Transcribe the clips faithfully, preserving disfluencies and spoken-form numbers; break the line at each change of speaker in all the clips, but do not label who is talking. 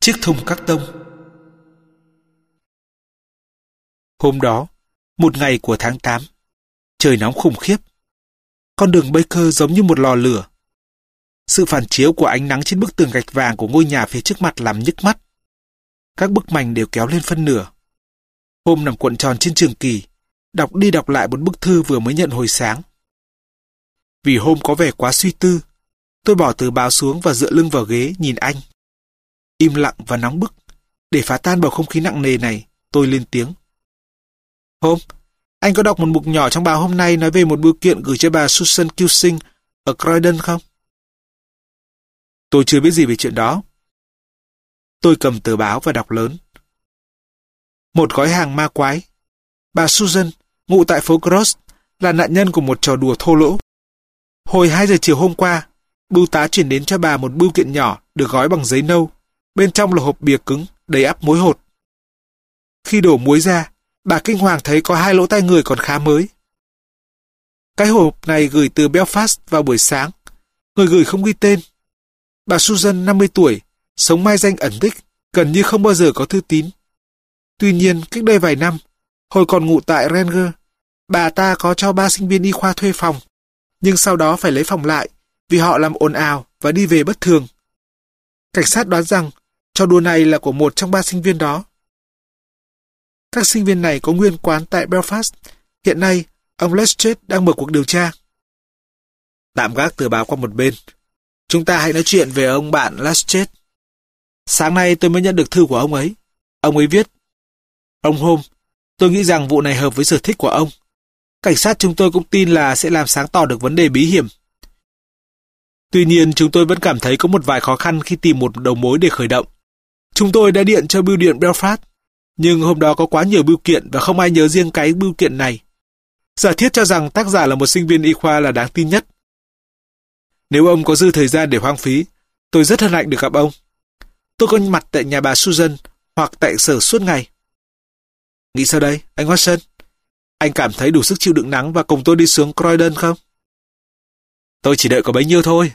Chiếc thùng các tông. Hôm đó, một ngày của tháng tám, trời nóng khủng khiếp. Con đường Baker giống như một lò lửa. Sự phản chiếu của ánh nắng trên bức tường gạch vàng của ngôi nhà phía trước mặt làm nhức mắt. Các bức mành đều kéo lên phân nửa. Hôm nằm cuộn tròn trên trường kỳ, đọc đi đọc lại một bức thư vừa mới nhận hồi sáng. Vì hôm có vẻ quá suy tư, tôi bỏ tờ báo xuống và dựa lưng vào ghế nhìn anh. Im lặng và nóng bức, để phá tan bầu không khí nặng nề này, tôi lên tiếng. Hôm, anh có đọc một mục nhỏ trong báo hôm nay nói về một bưu kiện gửi cho bà Susan Cushing ở Croydon không? Tôi chưa biết gì về chuyện đó. Tôi cầm tờ báo và đọc lớn. Một gói hàng ma quái. Bà Susan, ngụ tại phố Cross, là nạn nhân của một trò đùa thô lỗ. Hồi hai giờ chiều hôm qua, bưu tá chuyển đến cho bà một bưu kiện nhỏ được gói bằng giấy nâu, bên trong là hộp bìa cứng đầy ắp muối hột. Khi đổ muối ra, bà kinh hoàng thấy có hai lỗ tai người còn khá mới. Cái hộp này gửi từ Belfast vào buổi sáng. Người gửi không ghi tên. Bà Susan, năm mươi tuổi, sống mai danh ẩn tích, gần như không bao giờ có thư tín. Tuy nhiên, cách đây vài năm, hồi còn ngụ tại Ranger, bà ta có cho ba sinh viên y khoa thuê phòng, nhưng sau đó phải lấy phòng lại vì họ làm ồn ào và đi về bất thường. Cảnh sát đoán rằng trò đùa này là của một trong ba sinh viên đó. Các sinh viên này có nguyên quán tại Belfast. Hiện nay, ông Lestrade đang mở cuộc điều tra. Tạm gác tờ báo qua một bên. Chúng ta hãy nói chuyện về ông bạn Lestrade. Sáng nay tôi mới nhận được thư của ông ấy. Ông ấy viết: Ông Holmes, tôi nghĩ rằng vụ này hợp với sở thích của ông. Cảnh sát chúng tôi cũng tin là sẽ làm sáng tỏ được vấn đề bí hiểm. Tuy nhiên, chúng tôi vẫn cảm thấy có một vài khó khăn khi tìm một đầu mối để khởi động. Chúng tôi đã điện cho bưu điện Belfast, nhưng hôm đó có quá nhiều bưu kiện và không ai nhớ riêng cái bưu kiện này. Giả thiết cho rằng tác giả là một sinh viên y khoa là đáng tin nhất. Nếu ông có dư thời gian để hoang phí, tôi rất hân hạnh được gặp ông. Tôi có mặt tại nhà bà Susan hoặc tại sở suốt ngày. Nghĩ sao đây, anh Watson? Anh cảm thấy đủ sức chịu đựng nắng và cùng tôi đi xuống Croydon không? Tôi chỉ đợi có bấy nhiêu thôi.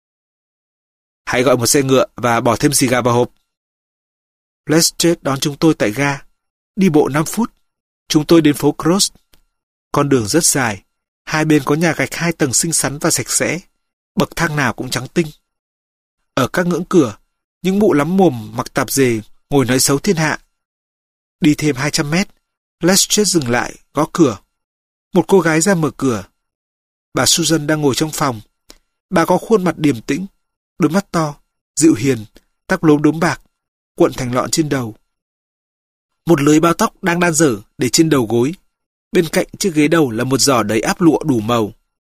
Hãy gọi một xe ngựa và bỏ thêm xì gà vào hộp. Lestrade đón chúng tôi tại ga. Đi bộ năm phút. Chúng tôi đến phố Cross. Con đường rất dài. Hai bên có nhà gạch hai tầng xinh xắn và sạch sẽ. Bậc thang nào cũng trắng tinh. Ở các ngưỡng cửa, những mụ lắm mồm mặc tạp dề ngồi nói xấu thiên hạ. Đi thêm hai trăm mét, Lestrade dừng lại, gõ cửa. Một cô gái ra mở cửa. Bà Susan đang ngồi trong phòng. Bà có khuôn mặt điềm tĩnh, đôi mắt to, dịu hiền, tóc lốm đốm bạc, cuộn thành lọn trên đầu. Một lưới bao tóc đang đan dở để trên đầu gối. Bên cạnh chiếc ghế đầu là một giỏ đầy áp lụa đủ màu.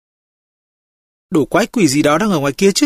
Đồ quái quỷ gì đó đang ở ngoài kia chứ?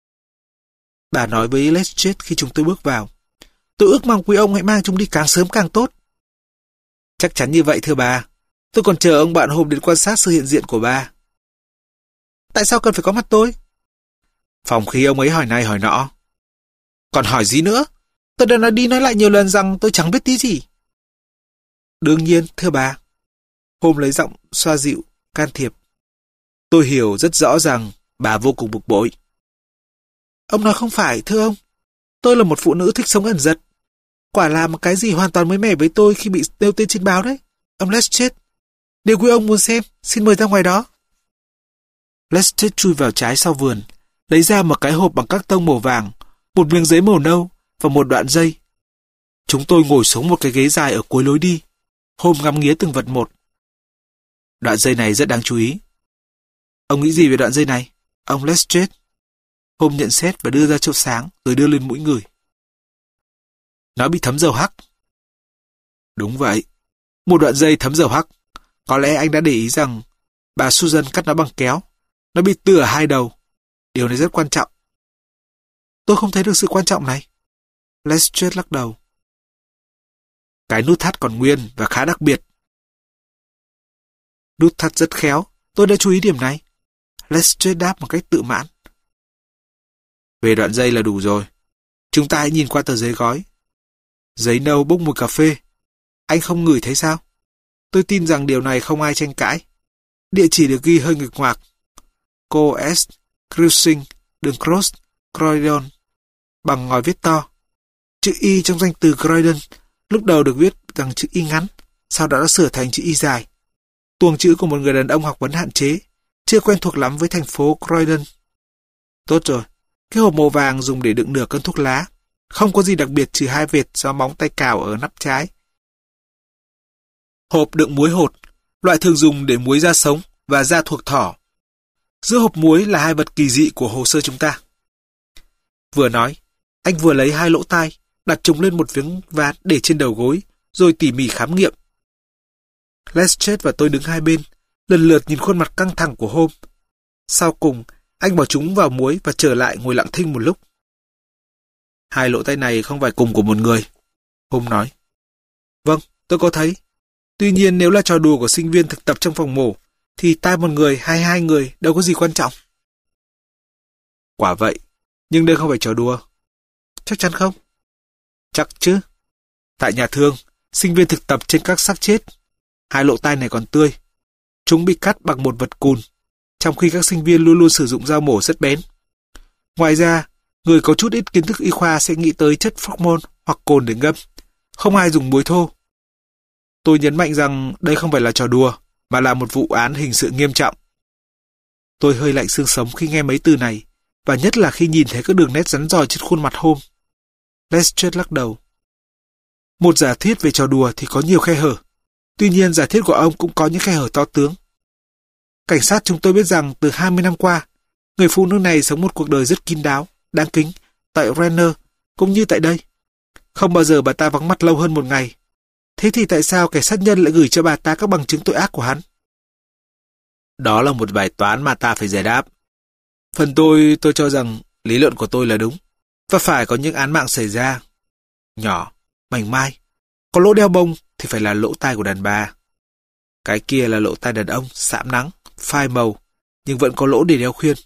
Bà nói với Lestrade khi chúng tôi bước vào. Tôi ước mong quý ông hãy mang chúng đi càng sớm càng tốt. Chắc chắn như vậy thưa bà. Tôi còn chờ ông bạn Holmes đến quan sát sự hiện diện của bà. Tại sao cần phải có mặt tôi? Phòng khi ông ấy hỏi này hỏi nọ. Còn hỏi gì nữa? Tôi đã nói đi nói lại nhiều lần rằng tôi chẳng biết tí gì. Đương nhiên, thưa bà. Holmes lấy giọng xoa dịu, can thiệp. Tôi hiểu rất rõ rằng bà vô cùng bực bội. Ông nói không phải, thưa ông. Tôi là một phụ nữ thích sống ẩn dật. Quả là một cái gì hoàn toàn mới mẻ với tôi khi bị nêu tên trên báo đấy. Ông Lestrade, nếu quý ông muốn xem, xin mời ra ngoài đó. Lestrade chui vào trái sau vườn, lấy ra một cái hộp bằng các tông màu vàng, một miếng giấy màu nâu và một đoạn dây. Chúng tôi ngồi xuống một cái ghế dài ở cuối lối đi. Holmes ngắm nghía từng vật một. Đoạn dây này rất đáng chú ý. Ông nghĩ gì về đoạn dây này, ông Lestrade? Holmes nhận xét và đưa ra chỗ sáng rồi đưa lên mũi người. Nó bị thấm dầu hắc. Đúng vậy. Một đoạn dây thấm dầu hắc. Có lẽ anh đã để ý rằng bà Susan cắt nó bằng kéo. Nó bị tựa ở hai đầu. Điều này rất quan trọng. Tôi không thấy được sự quan trọng này. Lestrade lắc đầu. Cái nút thắt còn nguyên và khá đặc biệt. Nút thắt rất khéo. Tôi đã chú ý điểm này. Lestrade đáp một cách tự mãn. Về đoạn dây là đủ rồi. Chúng ta hãy nhìn qua tờ giấy gói. Giấy nâu bốc mùi cà phê. Anh không ngửi thấy sao? Tôi tin rằng điều này không ai tranh cãi. Địa chỉ được ghi hơi nghịch ngoạc. cô S. Cushing, đường Cross, Croydon, bằng ngòi viết to. Chữ Y trong danh từ Croydon lúc đầu được viết bằng chữ Y ngắn, sau đó đã sửa thành chữ Y dài. Tuồng chữ của một người đàn ông học vấn hạn chế, chưa quen thuộc lắm với thành phố Croydon. Tốt rồi, cái hộp màu vàng dùng để đựng nửa cân thuốc lá. Không có gì đặc biệt trừ hai vệt do móng tay cào ở nắp trái. Hộp đựng muối hột, loại thường dùng để muối da sống và da thuộc thỏ. Giữa hộp muối là hai vật kỳ dị của hồ sơ chúng ta. Vừa nói, anh vừa lấy hai lỗ tai, đặt chúng lên một miếng ván để trên đầu gối, rồi tỉ mỉ khám nghiệm. Lestrade và tôi đứng hai bên, lần lượt nhìn khuôn mặt căng thẳng của Holmes. Sau cùng, anh bỏ chúng vào muối và trở lại ngồi lặng thinh một lúc. Hai lỗ tai này không phải cùng của một người, Holmes nói. Vâng, tôi có thấy. Tuy nhiên nếu là trò đùa của sinh viên thực tập trong phòng mổ, thì tai một người hay hai người đâu có gì quan trọng. Quả vậy, nhưng đây không phải trò đùa. Chắc chắn không? Chắc chứ. Tại nhà thương, sinh viên thực tập trên các xác chết. Hai lỗ tai này còn tươi. Chúng bị cắt bằng một vật cùn, trong khi các sinh viên luôn luôn sử dụng dao mổ rất bén. Ngoài ra, người có chút ít kiến thức y khoa sẽ nghĩ tới chất phóc-môn hoặc cồn để ngâm. Không ai dùng muối thô. Tôi nhấn mạnh rằng đây không phải là trò đùa, mà là một vụ án hình sự nghiêm trọng. Tôi hơi lạnh xương sống khi nghe mấy từ này, và nhất là khi nhìn thấy các đường nét rắn rỏi trên khuôn mặt Holmes. Lestrade lắc đầu. Một giả thiết về trò đùa thì có nhiều khe hở. Tuy nhiên giả thiết của ông cũng có những khe hở to tướng. Cảnh sát chúng tôi biết rằng từ hai mươi năm qua, người phụ nữ này sống một cuộc đời rất kín đáo, đáng kính, tại Renner, cũng như tại đây. Không bao giờ bà ta vắng mặt lâu hơn một ngày. Thế thì tại sao kẻ sát nhân lại gửi cho bà ta các bằng chứng tội ác của hắn? Đó là một bài toán mà ta phải giải đáp. Phần tôi, tôi cho rằng lý luận của tôi là đúng. Và phải có những án mạng xảy ra. Nhỏ, mảnh mai. Có lỗ đeo bông thì phải là lỗ tai của đàn bà. Cái kia là lỗ tai đàn ông, sạm nắng, phai màu, nhưng vẫn có lỗ để đeo khuyên.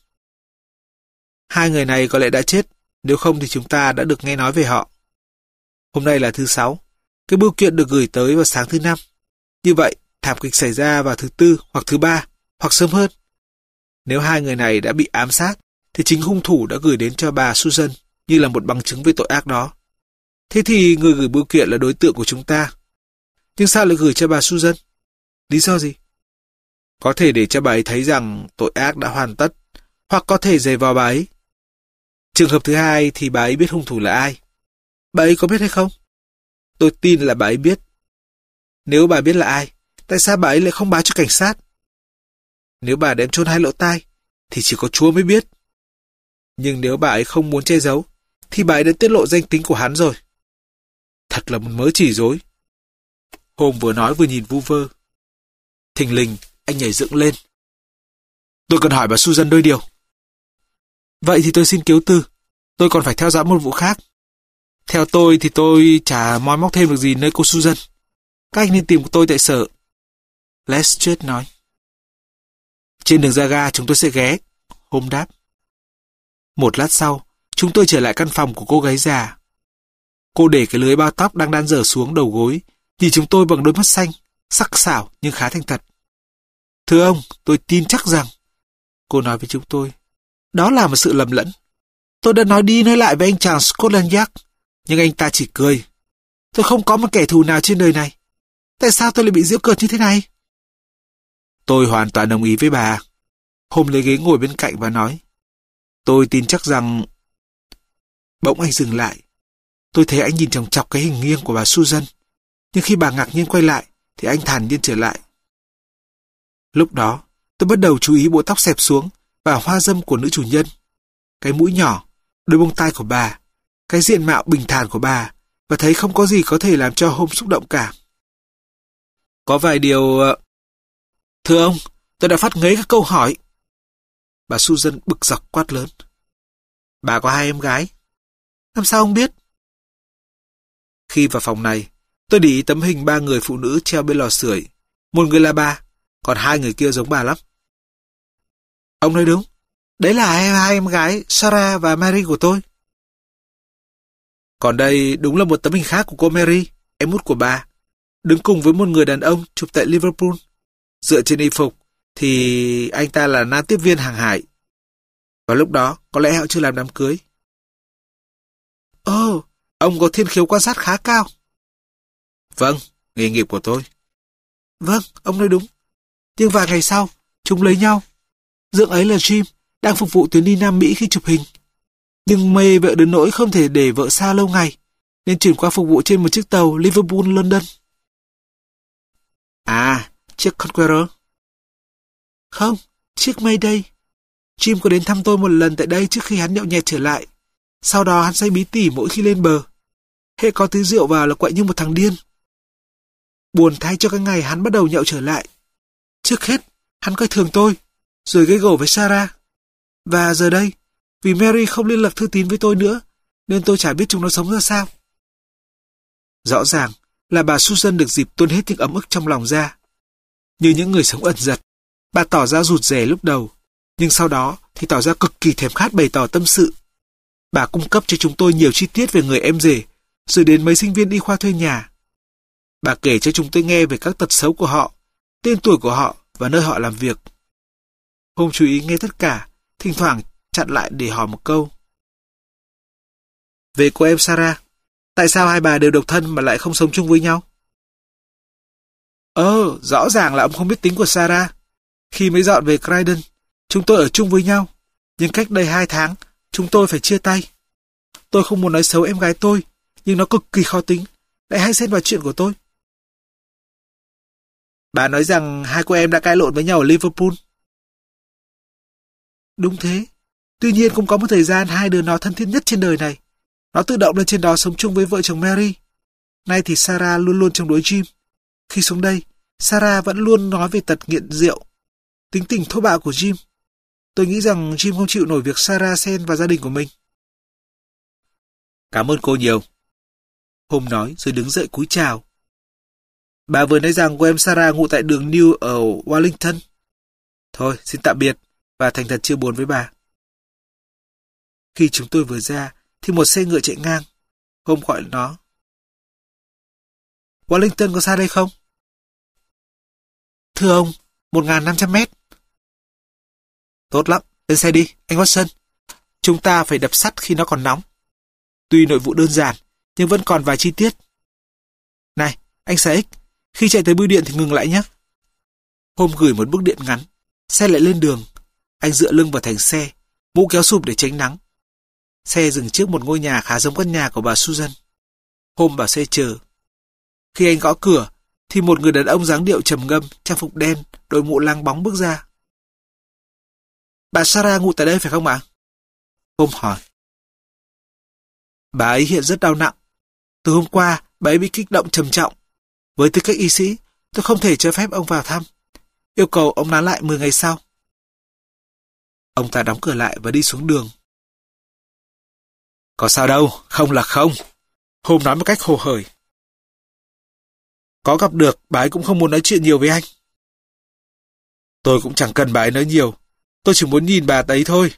Hai người này có lẽ đã chết, nếu không thì chúng ta đã được nghe nói về họ. Hôm nay là thứ sáu. Cái bưu kiện được gửi tới vào sáng thứ năm. Như vậy, thảm kịch xảy ra vào thứ tư hoặc thứ ba, hoặc sớm hơn. Nếu hai người này đã bị ám sát, thì chính hung thủ đã gửi đến cho bà Susan như là một bằng chứng về tội ác đó. Thế thì người gửi bưu kiện là đối tượng của chúng ta. Nhưng sao lại gửi cho bà Susan? Lý do gì? Có thể để cho bà ấy thấy rằng tội ác đã hoàn tất, hoặc có thể giày vò bà ấy. Trường hợp thứ hai thì bà ấy biết hung thủ là ai. Bà ấy có biết hay không? Tôi tin là bà ấy biết. Nếu bà biết là ai, tại sao bà ấy lại không báo cho cảnh sát? Nếu bà đem chôn hai lỗ tai, thì chỉ có Chúa mới biết. Nhưng nếu bà ấy không muốn che giấu, thì bà ấy đã tiết lộ danh tính của hắn rồi. Thật là một mớ chỉ dối. Holmes vừa nói vừa nhìn vu vơ. Thình lình, anh nhảy dựng lên. Tôi cần hỏi bà Susan đôi điều. Vậy thì tôi xin kiếu từ. Tôi còn phải theo dõi một vụ khác. Theo tôi thì tôi chả moi móc thêm được gì nơi cô Susan. Các anh nên tìm tôi tại sở. Lestrade nói. Trên đường ra ga chúng tôi sẽ ghé. Holmes đáp. Một lát sau, chúng tôi trở lại căn phòng của cô gái già. Cô để cái lưới bao tóc đang đan dở xuống đầu gối, nhìn chúng tôi bằng đôi mắt xanh, sắc sảo nhưng khá thành thật. Thưa ông, tôi tin chắc rằng, cô nói với chúng tôi, đó là một sự lầm lẫn. Tôi đã nói đi nói lại với anh chàng Scotland Yard, nhưng anh ta chỉ cười. Tôi không có một kẻ thù nào trên đời này. Tại sao tôi lại bị giễu cợt như thế này? Tôi hoàn toàn đồng ý với bà. Holmes lấy ghế ngồi bên cạnh và nói, tôi tin chắc rằng... Bỗng anh dừng lại. Tôi thấy anh nhìn chòng chọc cái hình nghiêng của bà Susan, nhưng khi bà ngạc nhiên quay lại, thì anh thản nhiên trở lại. Lúc đó, tôi bắt đầu chú ý bộ tóc xẹp xuống và hoa râm của nữ chủ nhân, cái mũi nhỏ, đôi bông tai của bà, cái diện mạo bình thản của bà, và thấy không có gì có thể làm cho Holmes xúc động cả. Có vài điều... Thưa ông, tôi đã phát ngấy các câu hỏi. Bà Susan bực dọc quát lớn. Bà có hai em gái. Làm sao ông biết? Khi vào phòng này, tôi để ý tấm hình ba người phụ nữ treo bên lò sưởi. Một người là bà, còn hai người kia giống bà lắm. Ông nói đúng. Đấy là hai, hai em gái Sarah và Mary của tôi. Còn đây đúng là một tấm hình khác của cô Mary, em út của bà, đứng cùng với một người đàn ông chụp tại Liverpool. Dựa trên y phục thì anh ta là nam tiếp viên hàng hải. Vào lúc đó có lẽ họ chưa làm đám cưới. Ồ, oh, Ông có thiên khiếu quan sát khá cao. Vâng, nghề nghiệp của tôi. Vâng, ông nói đúng. Nhưng vài ngày sau, chúng lấy nhau. Dượng ấy là Jim, đang phục vụ tuyến đi Nam Mỹ khi chụp hình. Nhưng mê vợ đến nỗi không thể để vợ xa lâu ngày, nên chuyển qua phục vụ trên một chiếc tàu Liverpool-London. À, chiếc Conqueror. Không, chiếc Mayday. Jim có đến thăm tôi một lần tại đây trước khi hắn nhậu nhẹt trở lại. Sau đó hắn say bí tỉ mỗi khi lên bờ. Hễ có tí rượu vào là quậy như một thằng điên. Buồn thay cho cái ngày hắn bắt đầu nhậu trở lại. Trước hết, hắn coi thường tôi, rồi gây gổ với Sarah. Và giờ đây, vì Mary không liên lạc thư tín với tôi nữa, nên tôi chả biết chúng nó sống ra sao. Rõ ràng là bà Susan được dịp tuôn hết những ấm ức trong lòng ra. Như những người sống ẩn dật, bà tỏ ra rụt rè lúc đầu, nhưng sau đó thì tỏ ra cực kỳ thèm khát bày tỏ tâm sự. Bà cung cấp cho chúng tôi nhiều chi tiết về người em rể, rồi đến mấy sinh viên y khoa thuê nhà. Bà kể cho chúng tôi nghe về các tật xấu của họ, tên tuổi của họ và nơi họ làm việc. Hôm chú ý nghe tất cả, thỉnh thoảng chặn lại để hỏi một câu. Về cô em Sarah, tại sao hai bà đều độc thân mà lại không sống chung với nhau? Ờ, rõ ràng là ông không biết tính của Sarah. Khi mới dọn về Croydon, chúng tôi ở chung với nhau, nhưng cách đây hai tháng, chúng tôi phải chia tay. Tôi không muốn nói xấu em gái tôi, nhưng nó cực kỳ khó tính, lại hay xen vào chuyện của tôi. Bà nói rằng hai cô em đã cãi lộn với nhau ở Liverpool. Đúng thế. Tuy nhiên cũng có một thời gian hai đứa nó thân thiết nhất trên đời này. Nó tự động lên trên đó sống chung với vợ chồng Mary. Nay thì Sarah luôn luôn chống đối Jim. Khi xuống đây, Sarah vẫn luôn nói về tật nghiện rượu, tính tình thô bạo của Jim. Tôi nghĩ rằng Jim không chịu nổi việc Sarah xen vào gia đình của mình. Cảm ơn cô nhiều. Hôm nói rồi đứng dậy cúi chào. Bà vừa nói rằng cô em Sarah ngụ tại đường New ở Wellington. Thôi, xin tạm biệt và thành thật chia buồn với bà. Khi chúng tôi vừa ra thì một xe ngựa chạy ngang. Hôm gọi nó. Wellington có xa đây không? Thưa ông, một nghìn năm trăm mét. Tốt lắm, lên xe đi, anh Watson. Chúng ta phải đập sắt khi nó còn nóng. Tuy nội vụ đơn giản, nhưng vẫn còn vài chi tiết. Này, anh X, khi chạy tới bưu điện thì ngừng lại nhé. Hôm gửi một bức điện ngắn, xe lại lên đường. Anh dựa lưng vào thành xe, mũ kéo sụp để tránh nắng. Xe dừng trước một ngôi nhà khá giống căn nhà của bà Susan. Hôm bảo xe chờ. Khi anh gõ cửa, thì một người đàn ông dáng điệu trầm ngâm, trang phục đen, đội mũ lăng bóng bước ra. Bà Sarah ngụ tại đây phải không ạ? Hôm hỏi. Bà ấy hiện rất đau nặng. Từ hôm qua, bà ấy bị kích động trầm trọng. Với tư cách y sĩ, tôi không thể cho phép ông vào thăm. Yêu cầu ông nán lại mười ngày sau. Ông ta đóng cửa lại và đi xuống đường. Có sao đâu, không là không. Hôm nói một cách hồ hởi. Có gặp được, bà ấy cũng không muốn nói chuyện nhiều với anh. Tôi cũng chẳng cần bà ấy nói nhiều. Tôi chỉ muốn nhìn bà ấy thôi.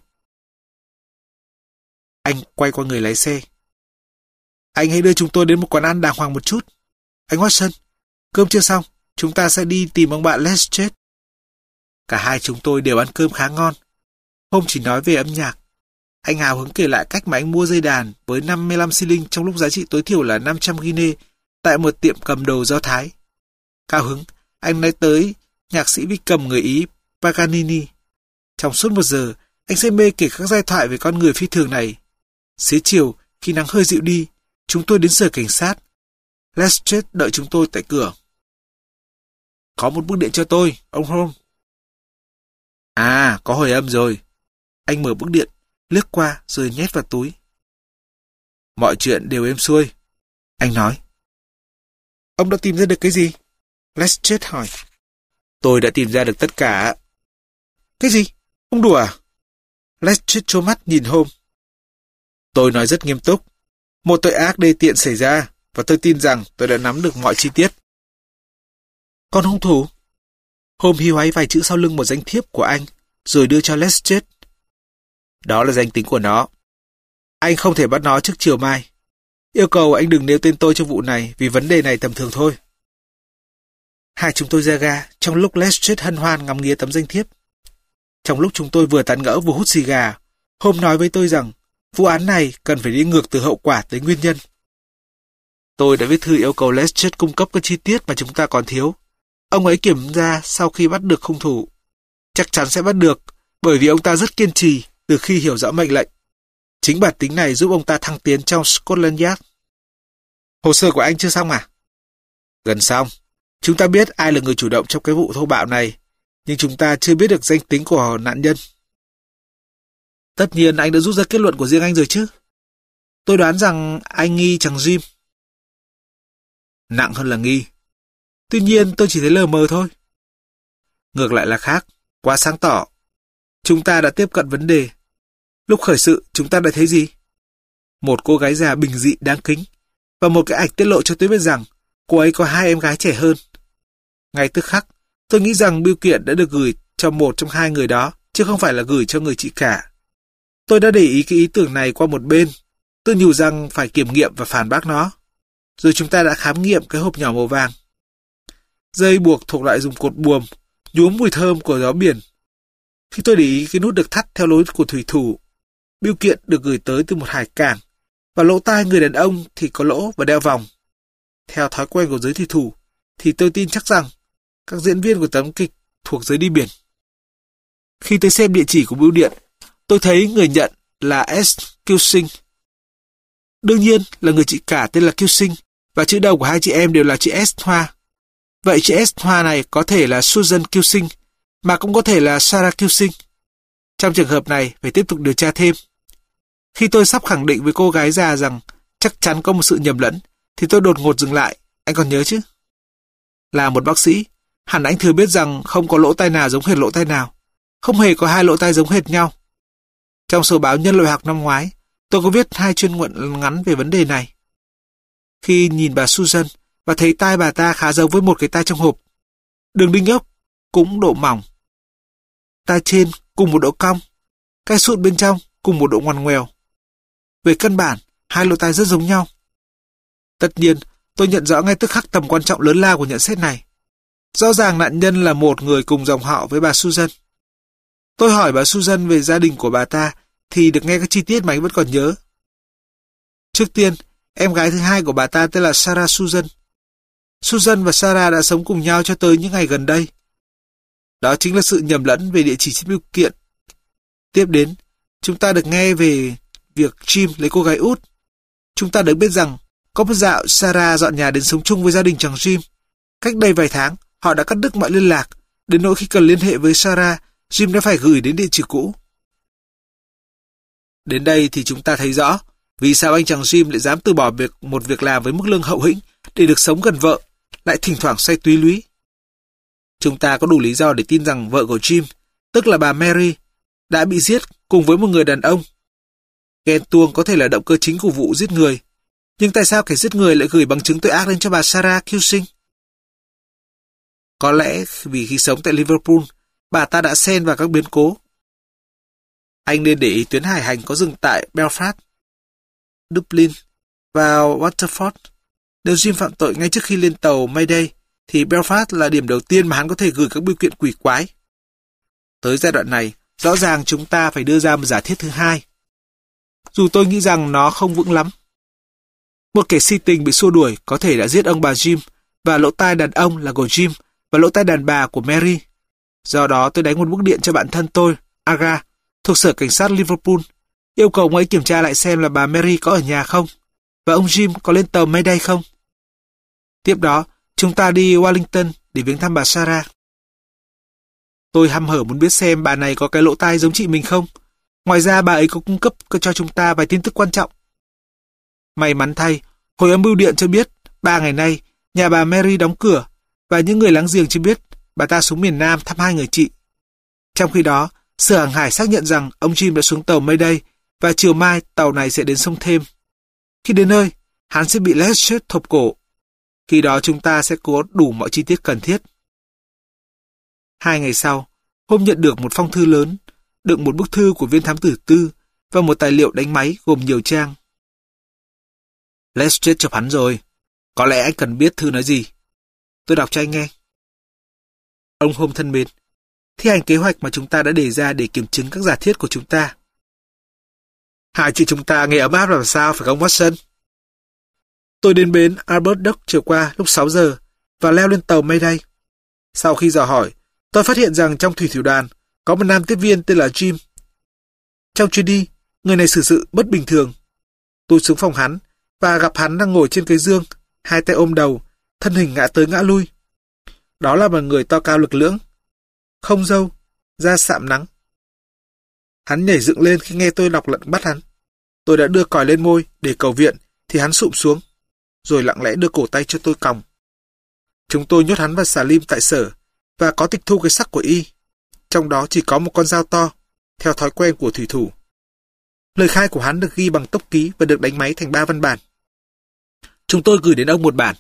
Anh quay qua người lái xe. Anh hãy đưa chúng tôi đến một quán ăn đàng hoàng một chút. Anh Watson, cơm chưa xong, chúng ta sẽ đi tìm ông bạn Lestrade. Cả hai chúng tôi đều ăn cơm khá ngon. Hôm chỉ nói về âm nhạc. Anh hào hứng kể lại cách mà anh mua dây đàn với năm mươi lăm xi linh trong lúc giá trị tối thiểu là năm trăm guinea tại một tiệm cầm đồ Do Thái. Cao hứng, anh nói tới nhạc sĩ vi cầm người Ý Paganini. Trong suốt một giờ, anh say mê kể các giai thoại về con người phi thường này. Xế chiều, khi nắng hơi dịu đi, chúng tôi đến sở cảnh sát. Lestrade đợi chúng tôi tại cửa. Có một bức điện cho tôi, ông Holmes. À, có hồi âm rồi. Anh mở bức điện, lướt qua rồi nhét vào túi. Mọi chuyện đều êm xuôi. Anh nói. Ông đã tìm ra được cái gì? Lestrade hỏi. Tôi đã tìm ra được tất cả. Cái gì? Ông đùa à? Lestrade trố mắt nhìn Holmes. Tôi nói rất nghiêm túc. Một tội ác đê tiện xảy ra, và tôi tin rằng tôi đã nắm được mọi chi tiết. Còn hung thủ? Holmes hí hoáy vài chữ sau lưng một danh thiếp của anh, rồi đưa cho Lestrade. Đó là danh tính của nó. Anh không thể bắt nó trước chiều mai. Yêu cầu anh đừng nêu tên tôi trong vụ này vì vấn đề này tầm thường thôi. Hai chúng tôi ra ga trong lúc Lestrade hân hoan ngắm nghía tấm danh thiếp. Trong lúc chúng tôi vừa tán gẫu vừa hút xì gà, Holmes nói với tôi rằng vụ án này cần phải đi ngược từ hậu quả tới nguyên nhân. Tôi đã viết thư yêu cầu Lestrade cung cấp các chi tiết mà chúng ta còn thiếu. Ông ấy kiểm tra sau khi bắt được hung thủ. Chắc chắn sẽ bắt được, bởi vì ông ta rất kiên trì từ khi hiểu rõ mệnh lệnh. Chính bản tính này giúp ông ta thăng tiến trong Scotland Yard. Hồ sơ của anh chưa xong à? Gần xong. Chúng ta biết ai là người chủ động trong cái vụ thô bạo này, nhưng chúng ta chưa biết được danh tính của nạn nhân. Tất nhiên anh đã rút ra kết luận của riêng anh rồi chứ. Tôi đoán rằng anh nghi chàng Jim. Nặng hơn là nghi. Tuy nhiên tôi chỉ thấy lờ mờ thôi. Ngược lại là khác, quá sáng tỏ. Chúng ta đã tiếp cận vấn đề. Lúc khởi sự chúng ta đã thấy gì? Một cô gái già bình dị đáng kính, và một cái ảnh tiết lộ cho tôi biết rằng cô ấy có hai em gái trẻ hơn. Ngay tức khắc, tôi nghĩ rằng bưu kiện đã được gửi cho một trong hai người đó, chứ không phải là gửi cho người chị cả. Tôi đã để ý cái ý tưởng này qua một bên. Tôi nhủ rằng phải kiểm nghiệm và phản bác nó. Rồi chúng ta đã khám nghiệm cái hộp nhỏ màu vàng. Dây buộc thuộc loại dùng cột buồm, nhuốm mùi thơm của gió biển. Khi tôi để ý cái nút được thắt theo lối của thủy thủ, bưu kiện được gửi tới từ một hải cảng, và lỗ tai người đàn ông thì có lỗ và đeo vòng. Theo thói quen của giới thủy thủ, thì tôi tin chắc rằng các diễn viên của tấm kịch thuộc giới đi biển. Khi tôi xem địa chỉ của bưu điện, tôi thấy người nhận là S. Cushing. Đương nhiên là người chị cả tên là Cushing, và chữ đầu của hai chị em đều là chữ S hoa. Vậy chữ S hoa này có thể là Susan Cushing, mà cũng có thể là Sarah Cushing. Trong trường hợp này, phải tiếp tục điều tra thêm. Khi tôi sắp khẳng định với cô gái già rằng chắc chắn có một sự nhầm lẫn, thì tôi đột ngột dừng lại. Anh còn nhớ chứ? Là một bác sĩ, hẳn anh thừa biết rằng không có lỗ tai nào giống hệt lỗ tai nào. Không hề có hai lỗ tai giống hệt nhau. Trong số báo Nhân loại học năm ngoái, tôi có viết hai chuyên luận ngắn về vấn đề này. Khi nhìn bà Susan và thấy tai bà ta khá giống với một cái tai trong hộp, đường đinh ốc cũng độ mỏng, tai trên cùng một độ cong, cái sụn bên trong cùng một độ ngoằn ngoèo. Về căn bản, hai lỗ tai rất giống nhau. Tất nhiên, tôi nhận rõ ngay tức khắc tầm quan trọng lớn lao của nhận xét này. Rõ ràng nạn nhân là một người cùng dòng họ với bà Susan. Tôi hỏi bà Susan về gia đình của bà ta, thì được nghe các chi tiết mà anh vẫn còn nhớ. Trước tiên, em gái thứ hai của bà ta tên là Sarah Susan. Susan và Sarah đã sống cùng nhau cho tới những ngày gần đây. Đó chính là sự nhầm lẫn về địa chỉ trên bưu kiện. Tiếp đến, chúng ta được nghe về việc Jim lấy cô gái út. Chúng ta được biết rằng có một dạo Sarah dọn nhà đến sống chung với gia đình chàng Jim. Cách đây vài tháng, họ đã cắt đứt mọi liên lạc, đến nỗi khi cần liên hệ với Sarah, Jim đã phải gửi đến địa chỉ cũ. Đến đây thì chúng ta thấy rõ vì sao anh chàng Jim lại dám từ bỏ việc một việc làm với mức lương hậu hĩnh để được sống gần vợ, lại thỉnh thoảng say túy lúy. Chúng ta có đủ lý do để tin rằng vợ của Jim, tức là bà Mary, đã bị giết cùng với một người đàn ông. Ghen tuông có thể là động cơ chính của vụ giết người, nhưng tại sao kẻ giết người lại gửi bằng chứng tội ác lên cho bà Sarah Cushing? Có lẽ vì khi sống tại Liverpool, bà ta đã xen vào các biến cố. Anh nên để ý tuyến hải hành có dừng tại Belfast, Dublin và Waterford. Nếu Jim phạm tội ngay trước khi lên tàu Mayday, thì Belfast là điểm đầu tiên mà hắn có thể gửi các bưu kiện quỷ quái. Tới giai đoạn này, rõ ràng chúng ta phải đưa ra một giả thiết thứ hai. Dù tôi nghĩ rằng nó không vững lắm. Một kẻ si tình bị xua đuổi có thể đã giết ông bà Jim, và lỗ tai đàn ông là của Jim và lỗ tai đàn bà của Mary. Do đó tôi đánh một bức điện cho bạn thân tôi, Aga, thuộc sở cảnh sát Liverpool, yêu cầu ông ấy kiểm tra lại xem là bà Mary có ở nhà không, và ông Jim có lên tàu Mayday không. Tiếp đó, chúng ta đi Wellington để viếng thăm bà Sarah. Tôi hăm hở muốn biết xem bà này có cái lỗ tai giống chị mình không. Ngoài ra bà ấy có cung cấp cho chúng ta vài tin tức quan trọng. May mắn thay, hồi âm bưu điện cho biết ba ngày nay nhà bà Mary đóng cửa, và những người láng giềng cho biết bà ta xuống miền Nam thăm hai người chị. Trong khi đó, sở hàng hải xác nhận rằng ông Jim đã xuống tàu Mayday và chiều mai tàu này sẽ đến sông Thêm. Khi đến nơi, hắn sẽ bị Lestrade thộp cổ. Khi đó chúng ta sẽ có đủ mọi chi tiết cần thiết. Hai ngày sau, hôm nhận được một phong thư lớn, đựng một bức thư của viên thám tử tư và một tài liệu đánh máy gồm nhiều trang. Lestrade chụp hắn rồi. Có lẽ anh cần biết thư nói gì. Tôi đọc cho anh nghe. Ông Holmes thân mến, thi hành kế hoạch mà chúng ta đã đề ra để kiểm chứng các giả thiết của chúng ta. Hai chị chúng ta nghe ấm áp làm sao, phải không Watson? Tôi đến bến Albert Dock chiều qua lúc sáu giờ và leo lên tàu Mayday. Sau khi dò hỏi, tôi phát hiện rằng trong thủy thủ đoàn có một nam tiếp viên tên là Jim. Trong chuyến đi, người này xử sự bất bình thường. Tôi xuống phòng hắn và gặp hắn đang ngồi trên cái giường, hai tay ôm đầu, thân hình ngã tới ngã lui. Đó là một người to cao lực lưỡng, không râu, da sạm nắng. Hắn nhảy dựng lên khi nghe tôi đọc lệnh bắt hắn. Tôi đã đưa còi lên môi để cầu viện thì hắn sụp xuống, rồi lặng lẽ đưa cổ tay cho tôi còng. Chúng tôi nhốt hắn và Salim tại sở và có tịch thu cái xác của y. Trong đó chỉ có một con dao to, theo thói quen của thủy thủ. Lời khai của hắn được ghi bằng tốc ký và được đánh máy thành ba văn bản. Chúng tôi gửi đến ông một bản.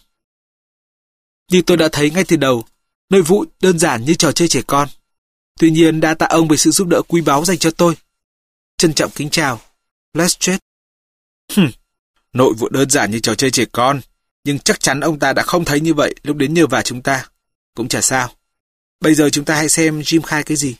Như tôi đã thấy ngay từ đầu, nội vụ đơn giản như trò chơi trẻ con. Tuy nhiên đã tạ ông về sự giúp đỡ quý báu dành cho tôi. Trân trọng kính chào, Lestrade. Hừm, nội vụ đơn giản như trò chơi trẻ con, nhưng chắc chắn ông ta đã không thấy như vậy lúc đến nhờ vả chúng ta. Cũng chả sao. Bây giờ chúng ta hãy xem Jim khai cái gì.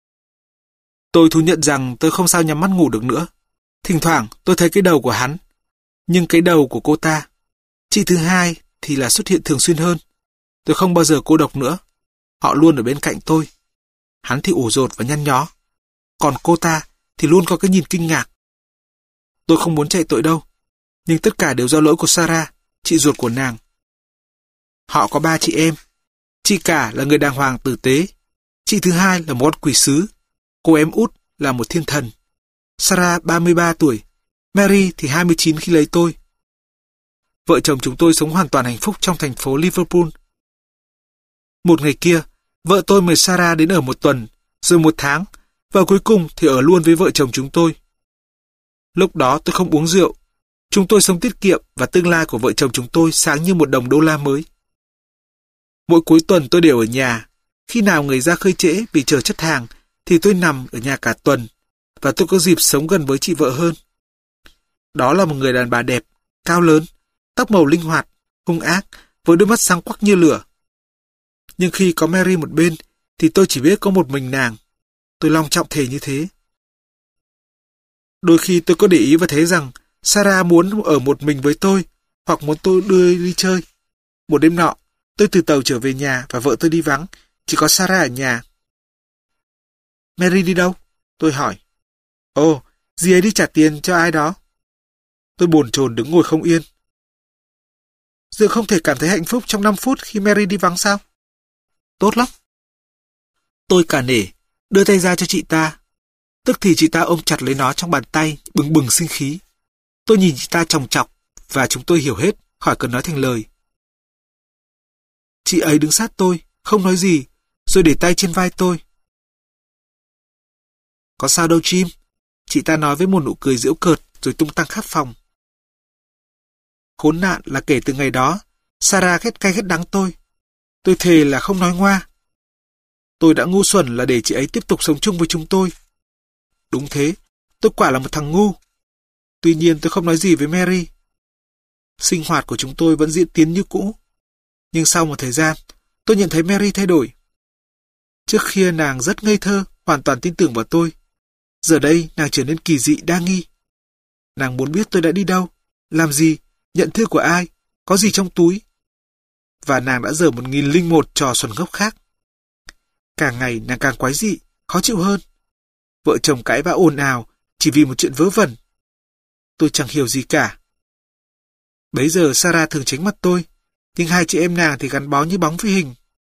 Tôi thú nhận rằng tôi không sao nhắm mắt ngủ được nữa. Thỉnh thoảng tôi thấy cái đầu của hắn, nhưng cái đầu của cô ta, chị thứ hai thì là xuất hiện thường xuyên hơn. Tôi không bao giờ cô độc nữa. Họ luôn ở bên cạnh tôi. Hắn thì ủ rột và nhăn nhó. Còn cô ta thì luôn có cái nhìn kinh ngạc. Tôi không muốn chạy tội đâu. Nhưng tất cả đều do lỗi của Sarah, chị ruột của nàng. Họ có ba chị em. Chị cả là người đàng hoàng tử tế. Chị thứ hai là một con quỷ sứ. Cô em út là một thiên thần. Sarah ba mươi ba tuổi. Mary thì hai mươi chín khi lấy tôi. Vợ chồng chúng tôi sống hoàn toàn hạnh phúc trong thành phố Liverpool. Một ngày kia, vợ tôi mời Sarah đến ở một tuần, rồi một tháng, và cuối cùng thì ở luôn với vợ chồng chúng tôi. Lúc đó tôi không uống rượu. Chúng tôi sống tiết kiệm và tương lai của vợ chồng chúng tôi sáng như một đồng đô la mới. Mỗi cuối tuần tôi đều ở nhà. Khi nào người ra khơi trễ vì chờ chất hàng thì tôi nằm ở nhà cả tuần và tôi có dịp sống gần với chị vợ hơn. Đó là một người đàn bà đẹp, cao lớn, tóc màu linh hoạt, hung ác, với đôi mắt sáng quắc như lửa. Nhưng khi có Mary một bên thì tôi chỉ biết có một mình nàng. Tôi long trọng thề như thế. Đôi khi tôi có để ý và thấy rằng Sarah muốn ở một mình với tôi hoặc muốn tôi đưa đi chơi. Một đêm nọ, tôi từ tàu trở về nhà và vợ tôi đi vắng, chỉ có Sarah ở nhà. Mary đi đâu? Tôi hỏi. Ồ, dì ấy đi trả tiền cho ai đó. Tôi bồn chồn đứng ngồi không yên. Dượng không thể cảm thấy hạnh phúc trong năm phút khi Mary đi vắng sao? Tốt lắm. Tôi cả nể, đưa tay ra cho chị ta. Tức thì chị ta ôm chặt lấy nó trong bàn tay, bừng bừng sinh khí. Tôi nhìn chị ta chòng chọc, và chúng tôi hiểu hết, khỏi cần nói thành lời. Chị ấy đứng sát tôi, không nói gì, rồi để tay trên vai tôi. Có sao đâu Jim, chị ta nói với một nụ cười giễu cợt, rồi tung tăng khắp phòng. Khốn nạn là kể từ ngày đó, Sarah ghét cay ghét đắng tôi. Tôi thề là không nói ngoa. Tôi đã ngu xuẩn là để chị ấy tiếp tục sống chung với chúng tôi. Đúng thế, tôi quả là một thằng ngu. Tuy nhiên tôi không nói gì với Mary. Sinh hoạt của chúng tôi vẫn diễn tiến như cũ. Nhưng sau một thời gian, tôi nhận thấy Mary thay đổi. Trước kia nàng rất ngây thơ, hoàn toàn tin tưởng vào tôi. Giờ đây nàng trở nên kỳ dị đa nghi. Nàng muốn biết tôi đã đi đâu, làm gì, nhận thư của ai, có gì trong túi. Và nàng đã dở một nghìn linh một trò xuẩn ngốc khác. Càng ngày nàng càng quái dị, khó chịu hơn. Vợ chồng cãi vã ồn ào chỉ vì một chuyện vớ vẩn. Tôi chẳng hiểu gì cả. Bấy giờ Sarah thường tránh mặt tôi, nhưng hai chị em nàng thì gắn bó như bóng với hình.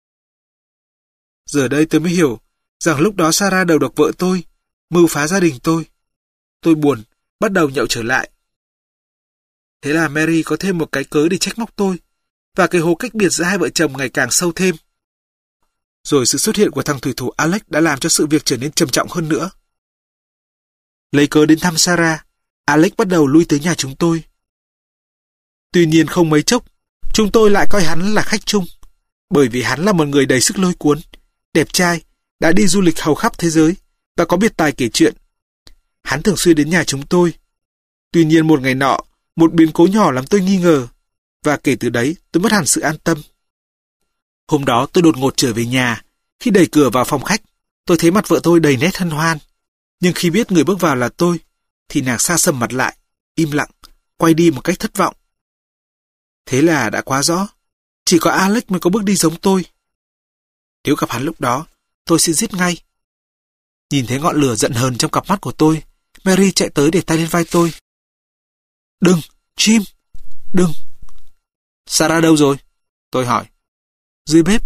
Giờ đây tôi mới hiểu rằng lúc đó Sarah đầu độc vợ tôi, mưu phá gia đình tôi. Tôi buồn, bắt đầu nhậu trở lại. Thế là Mary có thêm một cái cớ để trách móc tôi, và cái hố cách biệt giữa hai vợ chồng ngày càng sâu thêm. Rồi sự xuất hiện của thằng thủy thủ Alex đã làm cho sự việc trở nên trầm trọng hơn nữa. Lấy cớ đến thăm Sarah, Alex bắt đầu lui tới nhà chúng tôi. Tuy nhiên không mấy chốc, chúng tôi lại coi hắn là khách chung, bởi vì hắn là một người đầy sức lôi cuốn, đẹp trai, đã đi du lịch hầu khắp thế giới và có biệt tài kể chuyện. Hắn thường xuyên đến nhà chúng tôi. Tuy nhiên một ngày nọ, một biến cố nhỏ làm tôi nghi ngờ, và kể từ đấy tôi mất hẳn sự an tâm. Hôm đó tôi đột ngột trở về nhà. Khi đẩy cửa vào phòng khách, tôi thấy mặt vợ tôi đầy nét hân hoan. Nhưng khi biết người bước vào là tôi, thì nàng sa sầm mặt lại, im lặng, quay đi một cách thất vọng. Thế là đã quá rõ. Chỉ có Alex mới có bước đi giống tôi. Nếu gặp hắn lúc đó, tôi sẽ giết ngay. Nhìn thấy ngọn lửa giận hờn trong cặp mắt của tôi, Mary chạy tới để tay lên vai tôi. Đừng, Jim, đừng. Sarah đâu rồi? Tôi hỏi. Dưới bếp.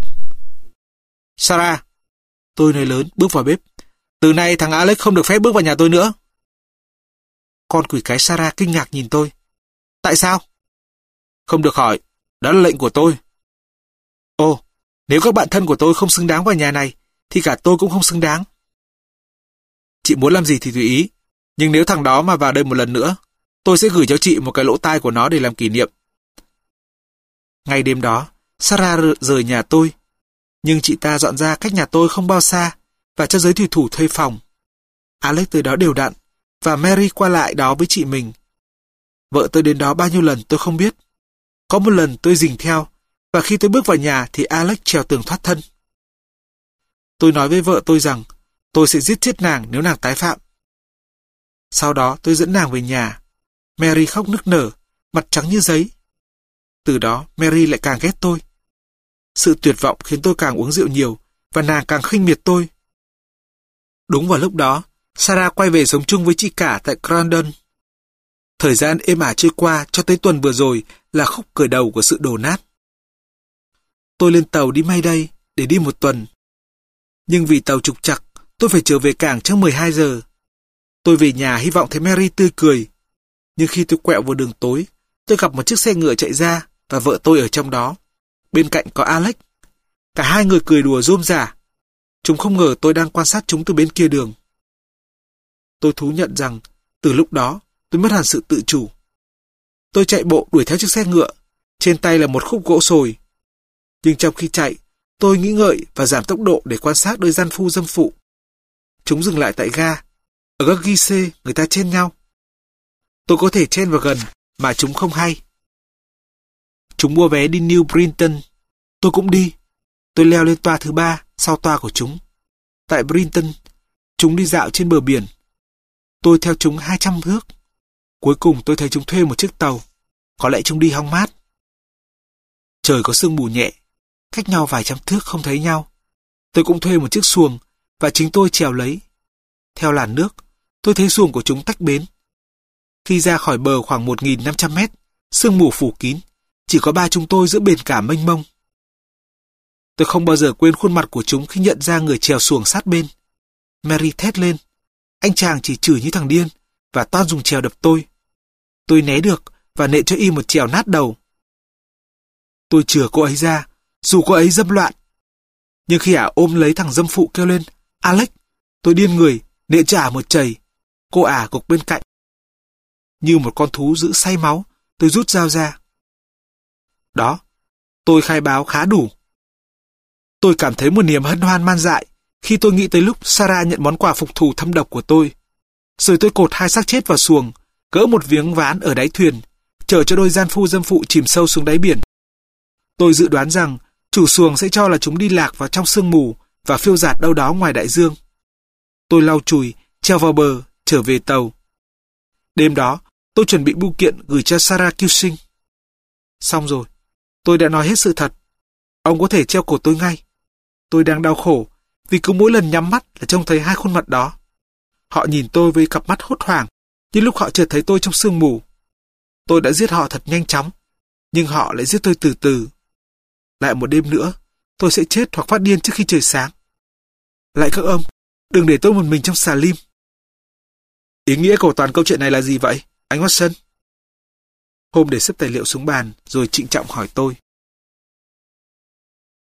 Sarah, tôi nói lớn bước vào bếp. Từ nay thằng Alex không được phép bước vào nhà tôi nữa. Con quỷ cái Sarah kinh ngạc nhìn tôi. Tại sao? Không được hỏi, đó là lệnh của tôi. Ồ, nếu các bạn thân của tôi không xứng đáng vào nhà này, thì cả tôi cũng không xứng đáng. Chị muốn làm gì thì tùy ý, nhưng nếu thằng đó mà vào đây một lần nữa, tôi sẽ gửi cho chị một cái lỗ tai của nó để làm kỷ niệm. Ngay đêm đó, Sarah rời nhà tôi, nhưng chị ta dọn ra cách nhà tôi không bao xa và cho giới thủy thủ thuê phòng. Alex tới đó đều đặn, và Mary qua lại đó với chị mình. Vợ tôi đến đó bao nhiêu lần tôi không biết. Có một lần tôi rình theo, và khi tôi bước vào nhà thì Alex trèo tường thoát thân. Tôi nói với vợ tôi rằng tôi sẽ giết chết nàng nếu nàng tái phạm. Sau đó tôi dẫn nàng về nhà. Mary khóc nức nở, mặt trắng như giấy. Từ đó Mary lại càng ghét tôi. Sự tuyệt vọng khiến tôi càng uống rượu nhiều, và nàng càng khinh miệt tôi. Đúng vào lúc đó, Sarah quay về sống chung với chị cả tại Crandon. Thời gian êm ả trôi qua cho tới tuần vừa rồi là khúc khởi đầu của sự đổ nát. Tôi lên tàu đi Mayday để đi một tuần. Nhưng vì tàu trục trặc, tôi phải trở về cảng trước mười hai giờ. Tôi về nhà hy vọng thấy Mary tươi cười. Nhưng khi tôi quẹo vào đường tối, tôi gặp một chiếc xe ngựa chạy ra và vợ tôi ở trong đó. Bên cạnh có Alex. Cả hai người cười đùa rôm rả. Chúng không ngờ tôi đang quan sát chúng từ bên kia đường. Tôi thú nhận rằng từ lúc đó tôi mất hẳn sự tự chủ. Tôi chạy bộ đuổi theo chiếc xe ngựa. Trên tay là một khúc gỗ sồi. Nhưng trong khi chạy, tôi nghĩ ngợi và giảm tốc độ để quan sát đôi gian phu dâm phụ. Chúng dừng lại tại ga. Ở các ghi xê, người ta chen nhau. Tôi có thể chen vào gần mà chúng không hay. Chúng mua vé đi New Brighton. Tôi cũng đi. Tôi leo lên toa thứ ba sau toa của chúng. Tại Brighton, chúng đi dạo trên bờ biển. Tôi theo chúng hai trăm thước. Cuối cùng tôi thấy chúng thuê một chiếc tàu. Có lẽ chúng đi hong mát. Trời có sương mù nhẹ. Cách nhau vài trăm thước không thấy nhau. Tôi cũng thuê một chiếc xuồng và chính tôi chèo lấy. Theo làn nước, tôi thấy xuồng của chúng tách bến. Khi ra khỏi bờ khoảng một nghìn năm trăm mét, sương mù phủ kín, chỉ có ba chúng tôi giữa biển cả mênh mông. Tôi không bao giờ quên khuôn mặt của chúng khi nhận ra người chèo xuồng sát bên. Mary thét lên. Anh chàng chỉ chửi như thằng điên và toan dùng chèo đập tôi. Tôi né được và nện cho y một chèo nát đầu. Tôi chừa cô ấy ra, dù cô ấy dâm loạn. Nhưng khi ả ôm lấy thằng dâm phụ kêu lên Alex, tôi điên người, nện cho ả một chày. Cô ả gục bên cạnh. Như một con thú giữ say máu, tôi rút dao ra. Đó, tôi khai báo khá đủ. Tôi cảm thấy một niềm hân hoan man dại khi tôi nghĩ tới lúc Sarah nhận món quà phục thù thâm độc của tôi. Rồi tôi cột hai xác chết vào xuồng, cỡ một viếng ván ở đáy thuyền, chở cho đôi gian phu dâm phụ chìm sâu xuống đáy biển. Tôi dự đoán rằng chủ xuồng sẽ cho là chúng đi lạc vào trong sương mù và phiêu dạt đâu đó ngoài đại dương. Tôi lau chùi, treo vào bờ, trở về tàu. Đêm đó, tôi chuẩn bị bưu kiện gửi cho Sarah Cushing. Xong rồi, tôi đã nói hết sự thật. Ông có thể treo cổ tôi ngay. Tôi đang đau khổ vì cứ mỗi lần nhắm mắt là trông thấy hai khuôn mặt đó. Họ nhìn tôi với cặp mắt hốt hoảng, như lúc họ chợt thấy tôi trong sương mù. Tôi đã giết họ thật nhanh chóng, nhưng họ lại giết tôi từ từ. Lại một đêm nữa, tôi sẽ chết hoặc phát điên trước khi trời sáng. Lại các ông, đừng để tôi một mình trong xà lim. Ý nghĩa của toàn câu chuyện này là gì vậy, anh Watson? Hôm để xếp tài liệu xuống bàn, rồi trịnh trọng hỏi tôi.